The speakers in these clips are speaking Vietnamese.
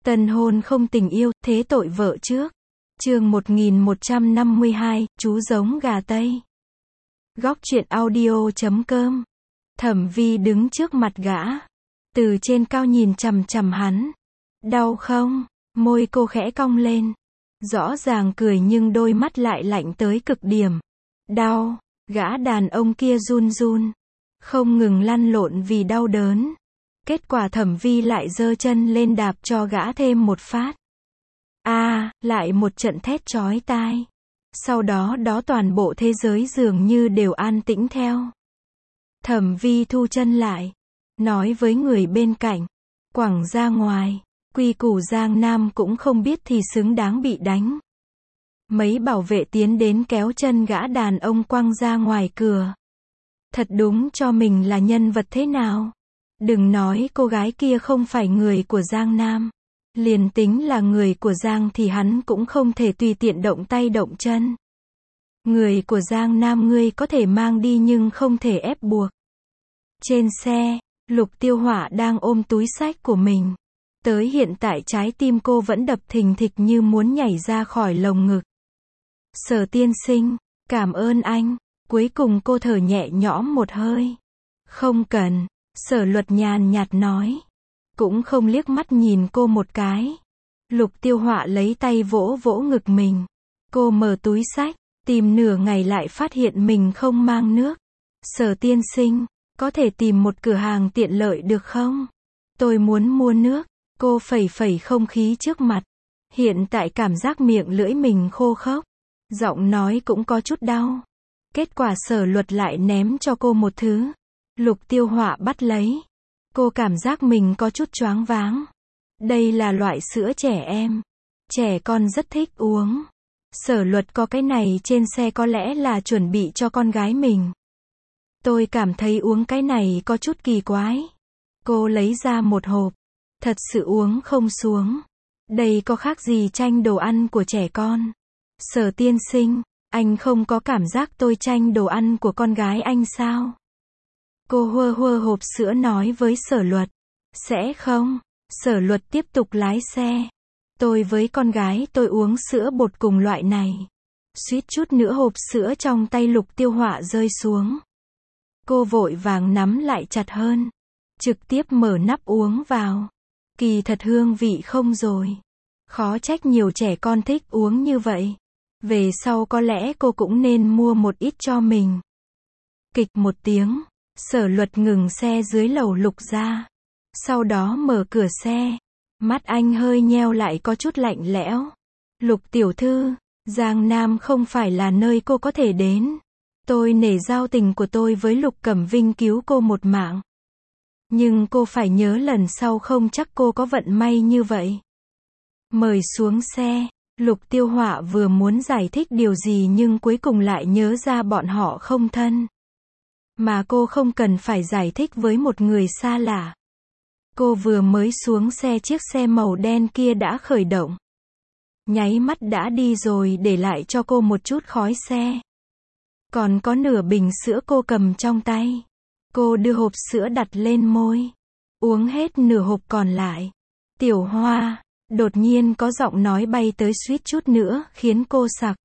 Tân hôn không tình yêu, thế tội vợ trước. Chương 1152, chú giống gà Tây. Góc truyện audio.com. Thẩm Vi đứng trước mặt gã, từ trên cao nhìn chằm chằm hắn. Đau không? Môi cô khẽ cong lên. Rõ ràng cười nhưng đôi mắt lại lạnh tới cực điểm. Đau. Gã đàn ông kia run run, không ngừng lăn lộn vì đau đớn. Kết quả Thẩm Vi lại giơ chân lên đạp cho gã thêm một phát. Lại một trận thét chói tai. Sau đó toàn bộ thế giới dường như đều an tĩnh theo. Thẩm Vi thu chân lại, nói với người bên cạnh, quẳng ra ngoài, quy củ Giang Nam cũng không biết thì xứng đáng bị đánh. Mấy bảo vệ tiến đến kéo chân gã đàn ông quăng ra ngoài cửa. Thật đúng cho mình là nhân vật thế nào. Đừng nói cô gái kia không phải người của Giang Nam. Liền tính là người của Giang thì hắn cũng không thể tùy tiện động tay động chân. Người của Giang Nam ngươi có thể mang đi nhưng không thể ép buộc. Trên xe, Lục Tiêu Hỏa đang ôm túi xách của mình. Tới hiện tại trái tim cô vẫn đập thình thịch như muốn nhảy ra khỏi lồng ngực. Sở tiên sinh, cảm ơn anh. Cuối cùng cô thở nhẹ nhõm một hơi. Không cần, Sở Luật nhàn nhạt nói. Cũng không liếc mắt nhìn cô một cái. Lục Tiêu Hỏa lấy tay vỗ vỗ ngực mình. Cô mở túi xách, tìm nửa ngày lại phát hiện mình không mang nước. Sở tiên sinh, có thể tìm một cửa hàng tiện lợi được không? Tôi muốn mua nước. Cô phẩy phẩy không khí trước mặt. Hiện tại cảm giác miệng lưỡi mình khô khốc. Giọng nói cũng có chút đau. Kết quả Sở Luật lại ném cho cô một thứ. Lục Tiêu Hỏa bắt lấy. Cô cảm giác mình có chút choáng váng. Đây là loại sữa trẻ em. Trẻ con rất thích uống. Sở Luật có cái này trên xe có lẽ là chuẩn bị cho con gái mình. Tôi cảm thấy uống cái này có chút kỳ quái. Cô lấy ra một hộp. Thật sự uống không xuống. Đây có khác gì tranh đồ ăn của trẻ con. Sở tiên sinh, anh không có cảm giác tôi tranh đồ ăn của con gái anh sao? Cô hơ hơ hộp sữa nói với Sở Luật. Sẽ không. Sở Luật tiếp tục lái xe. Tôi với con gái tôi uống sữa bột cùng loại này. Suýt chút nữa hộp sữa trong tay Lục Tiêu Hỏa rơi xuống. Cô vội vàng nắm lại chặt hơn. Trực tiếp mở nắp uống vào. Kỳ thật hương vị không rồi. Khó trách nhiều trẻ con thích uống như vậy. Về sau có lẽ cô cũng nên mua một ít cho mình. Kịch một tiếng, Sở Luật ngừng xe dưới lầu Lục gia. Sau đó mở cửa xe. Mắt anh hơi nheo lại có chút lạnh lẽo. Lục tiểu thư, Giang Nam không phải là nơi cô có thể đến. Tôi nể giao tình của tôi với Lục Cẩm Vinh cứu cô một mạng. Nhưng cô phải nhớ lần sau không chắc cô có vận may như vậy. Mời xuống xe. Lục Tiêu Hỏa vừa muốn giải thích điều gì nhưng cuối cùng lại nhớ ra bọn họ không thân. Mà cô không cần phải giải thích với một người xa lạ. Cô vừa mới xuống xe chiếc xe màu đen kia đã khởi động. Nháy mắt đã đi rồi để lại cho cô một chút khói xe. Còn có nửa bình sữa cô cầm trong tay. Cô đưa hộp sữa đặt lên môi. Uống hết nửa hộp còn lại. Tiểu Hoa. Đột nhiên có giọng nói bay tới suýt chút nữa khiến cô sặc.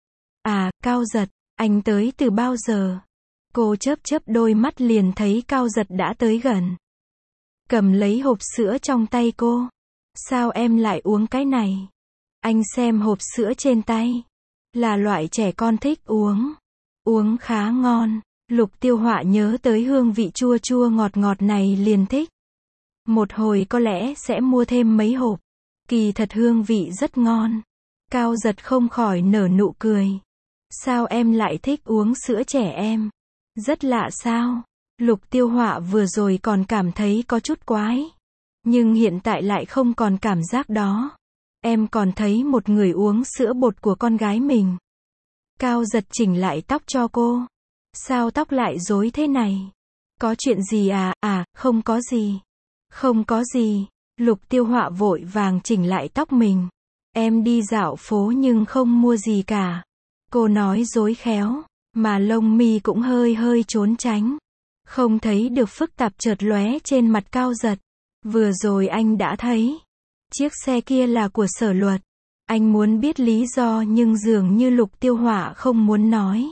Cao Giật, anh tới từ bao giờ? Cô chớp chớp đôi mắt liền thấy Cao Giật đã tới gần. Cầm lấy hộp sữa trong tay cô. Sao em lại uống cái này? Anh xem hộp sữa trên tay. Là loại trẻ con thích uống. Uống khá ngon. Lục Tiêu Hỏa nhớ tới hương vị chua chua ngọt ngọt này liền thích. Một hồi có lẽ sẽ mua thêm mấy hộp. Kỳ thật hương vị rất ngon. Cao Giật không khỏi nở nụ cười. Sao em lại thích uống sữa trẻ em? Rất lạ sao? Lục Tiêu Hỏa vừa rồi còn cảm thấy có chút quái. Nhưng hiện tại lại không còn cảm giác đó. Em còn thấy một người uống sữa bột của con gái mình. Cao Giật chỉnh lại tóc cho cô. Sao tóc lại rối thế này? Có chuyện gì à? Không có gì. Không có gì. Lục Tiêu Hỏa vội vàng chỉnh lại tóc mình. Em đi dạo phố nhưng không mua gì cả. Cô nói dối khéo, mà lông mi cũng hơi trốn tránh. Không thấy được phức tạp chợt lóe trên mặt Cao Giật. Vừa rồi anh đã thấy. Chiếc xe kia là của Sở Luật. Anh muốn biết lý do nhưng dường như Lục Tiêu Hỏa không muốn nói.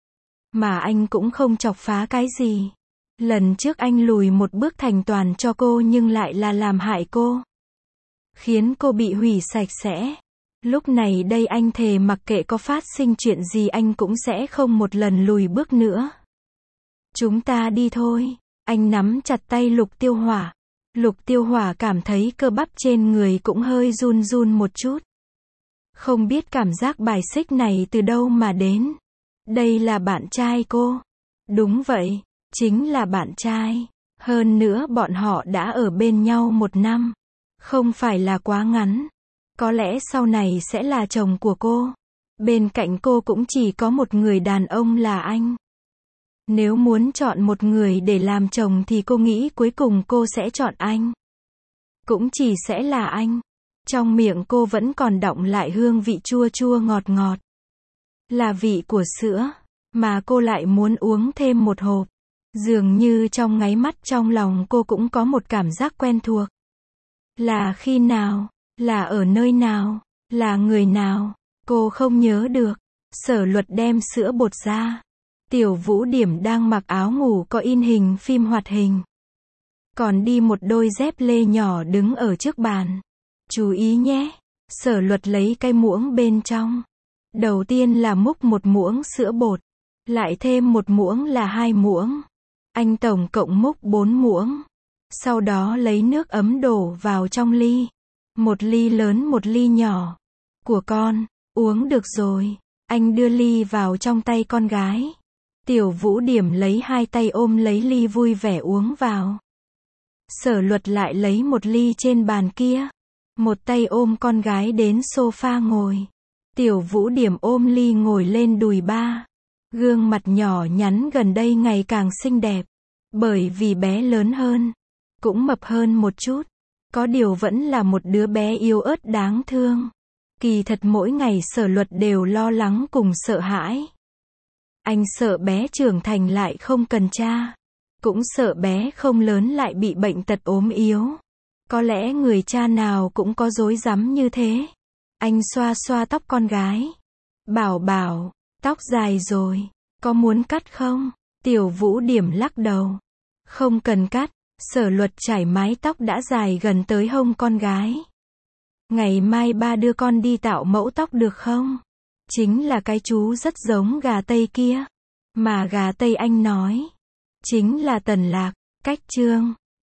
Mà anh cũng không chọc phá cái gì. Lần trước anh lùi một bước thành toàn cho cô nhưng lại là làm hại cô. Khiến cô bị hủy sạch sẽ. Lúc này đây anh thề mặc kệ có phát sinh chuyện gì anh cũng sẽ không một lần lùi bước nữa. Chúng ta đi thôi. Anh nắm chặt tay Lục Tiêu Hỏa. Lục Tiêu Hỏa cảm thấy cơ bắp trên người cũng hơi run run một chút. Không biết cảm giác bài xích này từ đâu mà đến. Đây là bạn trai cô. Đúng vậy, chính là bạn trai. Hơn nữa bọn họ đã ở bên nhau 1 năm. Không phải là quá ngắn. Có lẽ sau này sẽ là chồng của cô. Bên cạnh cô cũng chỉ có một người đàn ông là anh. Nếu muốn chọn một người để làm chồng thì cô nghĩ cuối cùng cô sẽ chọn anh. Cũng chỉ sẽ là anh. Trong miệng cô vẫn còn đọng lại hương vị chua chua ngọt ngọt. Là vị của sữa. Mà cô lại muốn uống thêm một hộp. Dường như trong nháy mắt trong lòng cô cũng có một cảm giác quen thuộc. Là khi nào? Là ở nơi nào? Là người nào? Cô không nhớ được. Sở Luật đem sữa bột ra. Tiểu Vũ Điểm đang mặc áo ngủ có in hình phim hoạt hình. Còn đi một đôi dép lê nhỏ đứng ở trước bàn. Chú ý nhé. Sở Luật lấy cái muỗng bên trong. Đầu tiên là múc một muỗng sữa bột. Lại thêm một muỗng là 2 muỗng. Anh tổng cộng múc 4 muỗng. Sau đó lấy nước ấm đổ vào trong ly. 1 ly lớn 1 ly nhỏ. Của con, uống được rồi. Anh đưa ly vào trong tay con gái. Tiểu Vũ Điểm lấy 2 tay ôm lấy ly vui vẻ uống vào. Sở Luật lại lấy 1 ly trên bàn kia. Một tay ôm con gái đến sofa ngồi. Tiểu Vũ Điểm ôm ly ngồi lên đùi ba. Gương mặt nhỏ nhắn gần đây ngày càng xinh đẹp. Bởi vì bé lớn hơn. Cũng mập hơn một chút. Có điều vẫn là một đứa bé yếu ớt đáng thương. Kỳ thật mỗi ngày Sở Luật đều lo lắng cùng sợ hãi. Anh sợ bé trưởng thành lại không cần cha. Cũng sợ bé không lớn lại bị bệnh tật ốm yếu. Có lẽ người cha nào cũng có rối rắm như thế. Anh xoa xoa tóc con gái. Bảo bảo, tóc dài rồi. Có muốn cắt không? Tiểu Vũ Điểm lắc đầu. Không cần cắt. Sở Luật chải mái tóc đã dài gần tới hông con gái. Ngày mai ba đưa con đi tạo mẫu tóc được không? Chính là cái chú rất giống gà Tây kia. Mà gà Tây anh nói. Chính là Tần Lạc. Cách chương